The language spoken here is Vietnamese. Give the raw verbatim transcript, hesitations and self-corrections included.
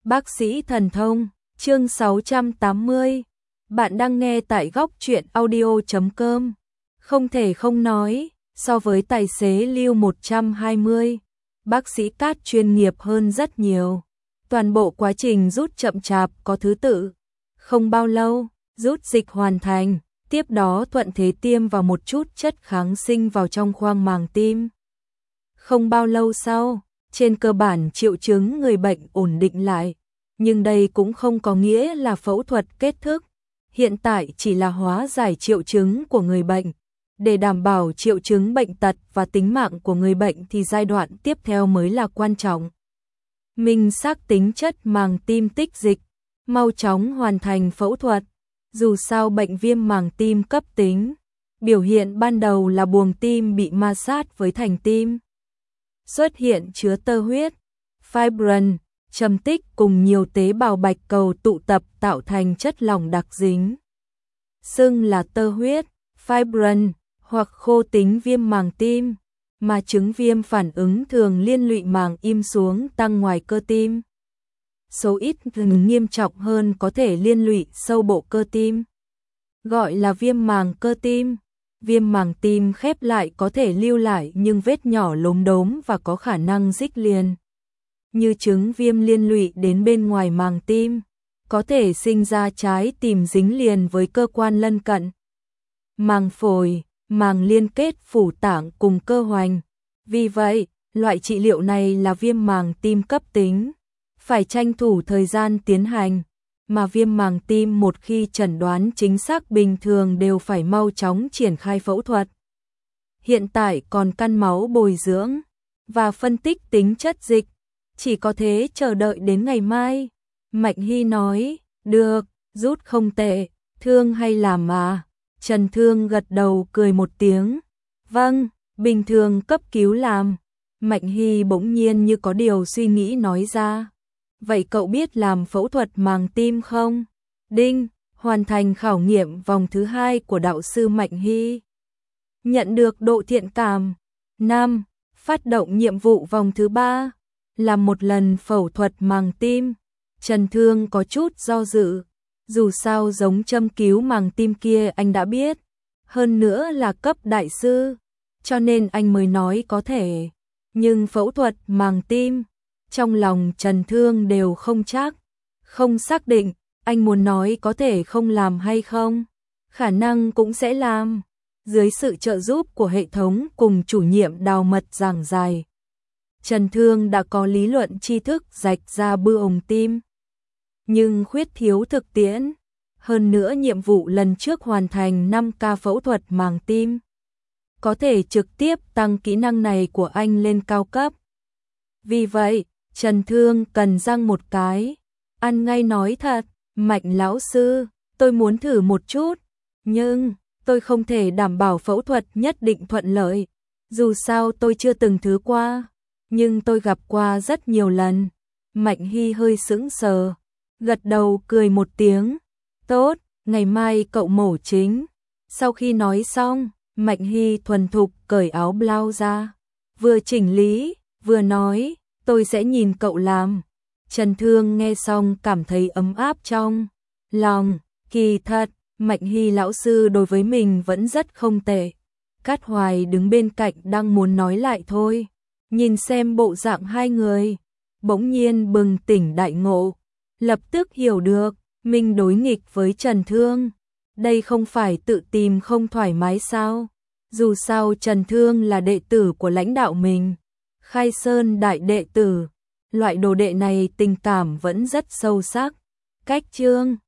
Bác sĩ thần thông, chương sáu trăm tám mươi. Bạn đang nghe tại góc truyện audio chấm com. Không thể không nói, so với tài xế Lưu một trăm hai mươi, bác sĩ Cát chuyên nghiệp hơn rất nhiều. Toàn bộ quá trình rút chậm chạp có thứ tự. Không bao lâu, rút dịch hoàn thành, tiếp đó thuận thế tiêm vào một chút chất kháng sinh vào trong khoang màng tim. Không bao lâu sau, trên cơ bản triệu chứng người bệnh ổn định lại, nhưng đây cũng không có nghĩa là phẫu thuật kết thúc. Hiện tại chỉ là hóa giải triệu chứng của người bệnh. Để đảm bảo triệu chứng bệnh tật và tính mạng của người bệnh thì giai đoạn tiếp theo mới là quan trọng. Minh xác tính chất màng tim tích dịch, mau chóng hoàn thành phẫu thuật. Dù sao bệnh viêm màng tim cấp tính, biểu hiện ban đầu là buồng tim bị ma sát với thành tim. Xuất hiện chứa tơ huyết, fibrin, trầm tích cùng nhiều tế bào bạch cầu tụ tập tạo thành chất lỏng đặc dính. Xưng là tơ huyết, fibrin hoặc khô tính viêm màng tim, mà chứng viêm phản ứng thường liên lụy màng im xuống tăng ngoài cơ tim. Số ít nghiêm trọng hơn có thể liên lụy sâu bộ cơ tim, gọi là viêm màng cơ tim. Viêm màng tim khép lại có thể lưu lại nhưng vết nhỏ lốm đốm và có khả năng dích liền. Như chứng viêm liên lụy đến bên ngoài màng tim, có thể sinh ra trái tim dính liền với cơ quan lân cận. Màng phổi, màng liên kết phủ tạng cùng cơ hoành. Vì vậy, loại trị liệu này là viêm màng tim cấp tính, phải tranh thủ thời gian tiến hành, mà viêm màng tim một khi chẩn đoán chính xác bình thường đều phải mau chóng triển khai phẫu thuật. Hiện tại còn căn máu bồi dưỡng và phân tích tính chất dịch, chỉ có thế chờ đợi đến ngày mai. Mạnh Hy nói, được, rút không tệ, thương hay làm mà. Trần Thương gật đầu cười một tiếng, vâng, bình thường cấp cứu làm. Mạnh Hy bỗng nhiên như có điều suy nghĩ nói ra, vậy cậu biết làm phẫu thuật màng tim không? Đinh, hoàn thành khảo nghiệm vòng thứ hai của đạo sư Mạnh Hy. Nhận được độ thiện cảm. năm. Phát động nhiệm vụ vòng thứ ba, làm một lần phẫu thuật màng tim. Trần Thương có chút do dự, dù sao giống châm cứu màng tim kia anh đã biết, hơn nữa là cấp đại sư, cho nên anh mới nói có thể. Nhưng phẫu thuật màng tim, trong lòng Trần Thương đều không chắc, không xác định, anh muốn nói có thể không làm hay không, khả năng cũng sẽ làm. Dưới sự trợ giúp của hệ thống cùng chủ nhiệm Đào Mật giảng giải, Trần Thương đã có lý luận tri thức rạch ra bư ồng tim, nhưng khuyết thiếu thực tiễn. Hơn nữa nhiệm vụ lần trước hoàn thành năm ca phẫu thuật màng tim, có thể trực tiếp tăng kỹ năng này của anh lên cao cấp. Vì vậy, Trần Thương cần răng một cái, ăn ngay nói thật, Mạnh lão sư, tôi muốn thử một chút, nhưng tôi không thể đảm bảo phẫu thuật nhất định thuận lợi. Dù sao tôi chưa từng thử qua, nhưng tôi gặp qua rất nhiều lần. Mạnh Hy hơi sững sờ, gật đầu cười một tiếng, tốt, ngày mai cậu mổ chính. Sau khi nói xong, Mạnh Hy thuần thục cởi áo blau ra, vừa chỉnh lý, vừa nói, tôi sẽ nhìn cậu làm. Trần Thương nghe xong cảm thấy ấm áp trong lòng, kỳ thật, Mạnh Hy lão sư đối với mình vẫn rất không tệ. Cát Hoài đứng bên cạnh đang muốn nói lại thôi, nhìn xem bộ dạng hai người, bỗng nhiên bừng tỉnh đại ngộ, lập tức hiểu được, mình đối nghịch với Trần Thương. Đây không phải tự tìm không thoải mái sao? Dù sao Trần Thương là đệ tử của lãnh đạo mình, Khai Sơn đại đệ tử, loại đồ đệ này tình cảm vẫn rất sâu sắc. Cách chương